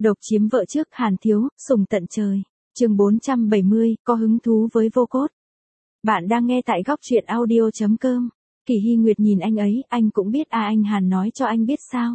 Độc chiếm vợ trước Hàn Thiếu, sùng tận trời. Chương 470, có hứng thú với vô cốt. Bạn đang nghe tại góc truyện audio.com. Kỳ Hy Nguyệt nhìn anh ấy, anh cũng biết à, anh Hàn nói cho anh biết sao.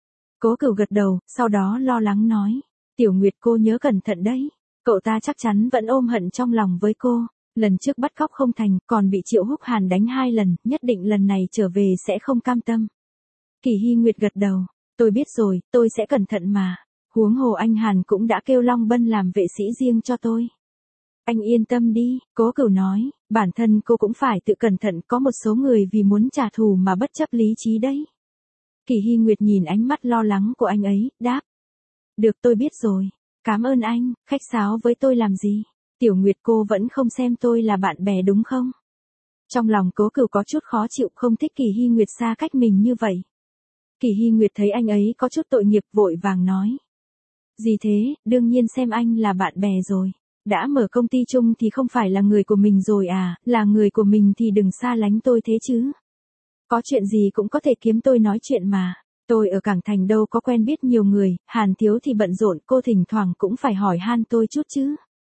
Cố Cửu gật đầu, sau đó lo lắng nói. Tiểu Nguyệt cô nhớ cẩn thận đấy. Cậu ta chắc chắn vẫn ôm hận trong lòng với cô. Lần trước bắt cóc không thành, còn bị Triệu Húc Hàn đánh 2 lần, nhất định lần này trở về sẽ không cam tâm. Kỳ Hy Nguyệt gật đầu. Tôi biết rồi, tôi sẽ cẩn thận mà. Huống hồ anh Hàn cũng đã kêu Long Bân làm vệ sĩ riêng cho tôi. Anh yên tâm đi, Cố Cửu nói, bản thân cô cũng phải tự cẩn thận, có một số người vì muốn trả thù mà bất chấp lý trí đấy. Kỳ Hy Nguyệt nhìn ánh mắt lo lắng của anh ấy, đáp. Được, tôi biết rồi, cảm ơn anh, khách sáo với tôi làm gì? Tiểu Nguyệt cô vẫn không xem tôi là bạn bè đúng không? Trong lòng Cố Cửu có chút khó chịu, không thích Kỳ Hy Nguyệt xa cách mình như vậy. Kỳ Hy Nguyệt thấy anh ấy có chút tội nghiệp, vội vàng nói. Gì thế, đương nhiên xem anh là bạn bè rồi. Đã mở công ty chung thì không phải là người của mình rồi à, là người của mình thì đừng xa lánh tôi thế chứ. Có chuyện gì cũng có thể kiếm tôi nói chuyện mà. Tôi ở Cảng Thành đâu có quen biết nhiều người, Hàn Thiếu thì bận rộn, cô thỉnh thoảng cũng phải hỏi han tôi chút chứ.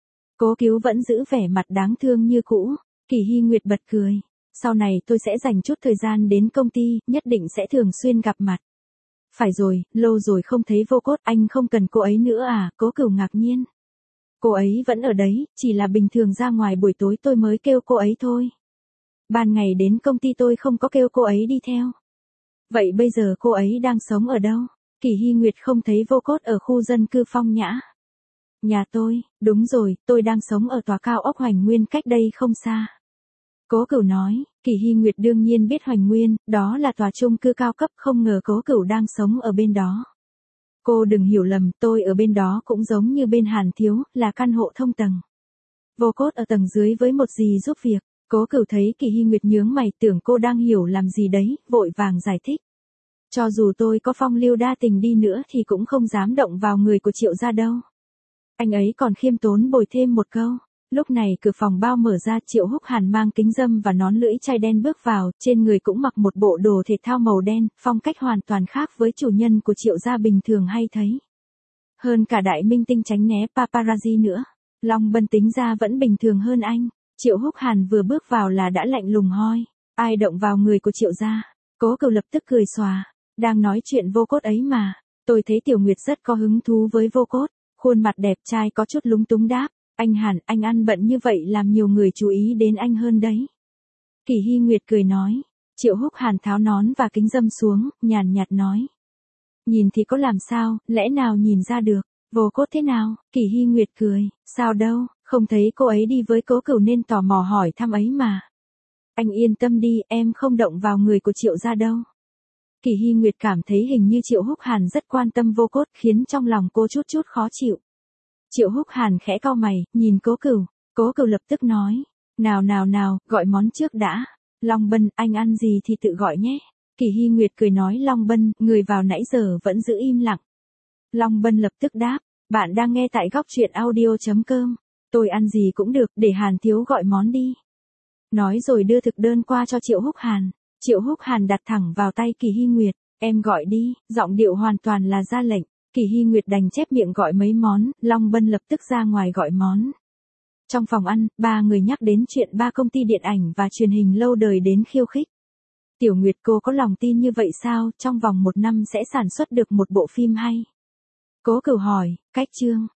Cố Cứu vẫn giữ vẻ mặt đáng thương như cũ. Kỳ Hy Nguyệt bật cười. Sau này tôi sẽ dành chút thời gian đến công ty, nhất định sẽ thường xuyên gặp mặt. Phải rồi, lâu rồi không thấy vô cốt, anh không cần cô ấy nữa à? Cố Cửu ngạc nhiên. Cô ấy vẫn ở đấy, chỉ là bình thường ra ngoài buổi tối tôi mới kêu cô ấy thôi. Ban ngày đến công ty tôi không có kêu cô ấy đi theo. Vậy bây giờ cô ấy đang sống ở đâu? Kỳ Hy Nguyệt không thấy vô cốt ở khu dân cư Phong Nhã. Nhà tôi, đúng rồi, tôi đang sống ở tòa cao ốc Hoành Nguyên cách đây không xa. Cố Cửu nói, Kỳ Hy Nguyệt đương nhiên biết Hoành Nguyên, đó là tòa chung cư cao cấp, không ngờ Cố Cửu đang sống ở bên đó. Cô đừng hiểu lầm, tôi ở bên đó cũng giống như bên Hàn Thiếu, là căn hộ thông tầng. Vô cốt ở tầng dưới với một dì giúp việc. Cố Cửu thấy Kỳ Hy Nguyệt nhướng mày, tưởng cô đang hiểu làm gì đấy, vội vàng giải thích. Cho dù tôi có phong lưu đa tình đi nữa thì cũng không dám động vào người của Triệu gia đâu. Anh ấy còn khiêm tốn bồi thêm một câu. Lúc này cửa phòng bao mở ra, Triệu Húc Hàn mang kính râm và nón lưỡi chai đen bước vào, trên người cũng mặc một bộ đồ thể thao màu đen, phong cách hoàn toàn khác với chủ nhân của Triệu gia bình thường hay thấy. Hơn cả đại minh tinh tránh né paparazzi nữa. Long Bân tính ra vẫn bình thường hơn anh. Triệu Húc Hàn vừa bước vào là đã lạnh lùng hoi. Ai động vào người của Triệu gia? Cố Cửu lập tức cười xòa. Đang nói chuyện vô cốt ấy mà. Tôi thấy Tiểu Nguyệt rất có hứng thú với vô cốt. Khuôn mặt đẹp trai có chút lúng túng đáp. Anh Hàn, anh ăn bận như vậy làm nhiều người chú ý đến anh hơn đấy. Kỳ Hy Nguyệt cười nói. Triệu Húc Hàn tháo nón và kính râm xuống, nhàn nhạt nói. Nhìn thì có làm sao, lẽ nào nhìn ra được, vô cốt thế nào? Kỳ Hy Nguyệt cười, sao đâu, không thấy cô ấy đi với Cố Cửu nên tò mò hỏi thăm ấy mà. Anh yên tâm đi, em không động vào người của Triệu gia đâu. Kỳ Hy Nguyệt cảm thấy hình như Triệu Húc Hàn rất quan tâm vô cốt, khiến trong lòng cô chút khó chịu. Triệu Húc Hàn khẽ cau mày, nhìn Cố Cửu. Cố Cửu lập tức nói. Nào, gọi món trước đã. Long Bân, anh ăn gì thì tự gọi nhé. Kỳ Hy Nguyệt cười nói Long Bân, người vào nãy giờ vẫn giữ im lặng. Long Bân lập tức đáp. Bạn đang nghe tại góc truyện audio.com. Tôi ăn gì cũng được, để Hàn Thiếu gọi món đi. Nói rồi đưa thực đơn qua cho Triệu Húc Hàn. Triệu Húc Hàn đặt thẳng vào tay Kỳ Hy Nguyệt. Em gọi đi, giọng điệu hoàn toàn là ra lệnh. Kỳ Hy Nguyệt đành chép miệng gọi mấy món, Long Bân lập tức ra ngoài gọi món. Trong phòng ăn, ba người nhắc đến chuyện ba công ty điện ảnh và truyền hình lâu đời đến khiêu khích. Tiểu Nguyệt cô có lòng tin như vậy sao, trong vòng 1 năm sẽ sản xuất được một bộ phim hay? Cố Cửu hỏi, cách chương,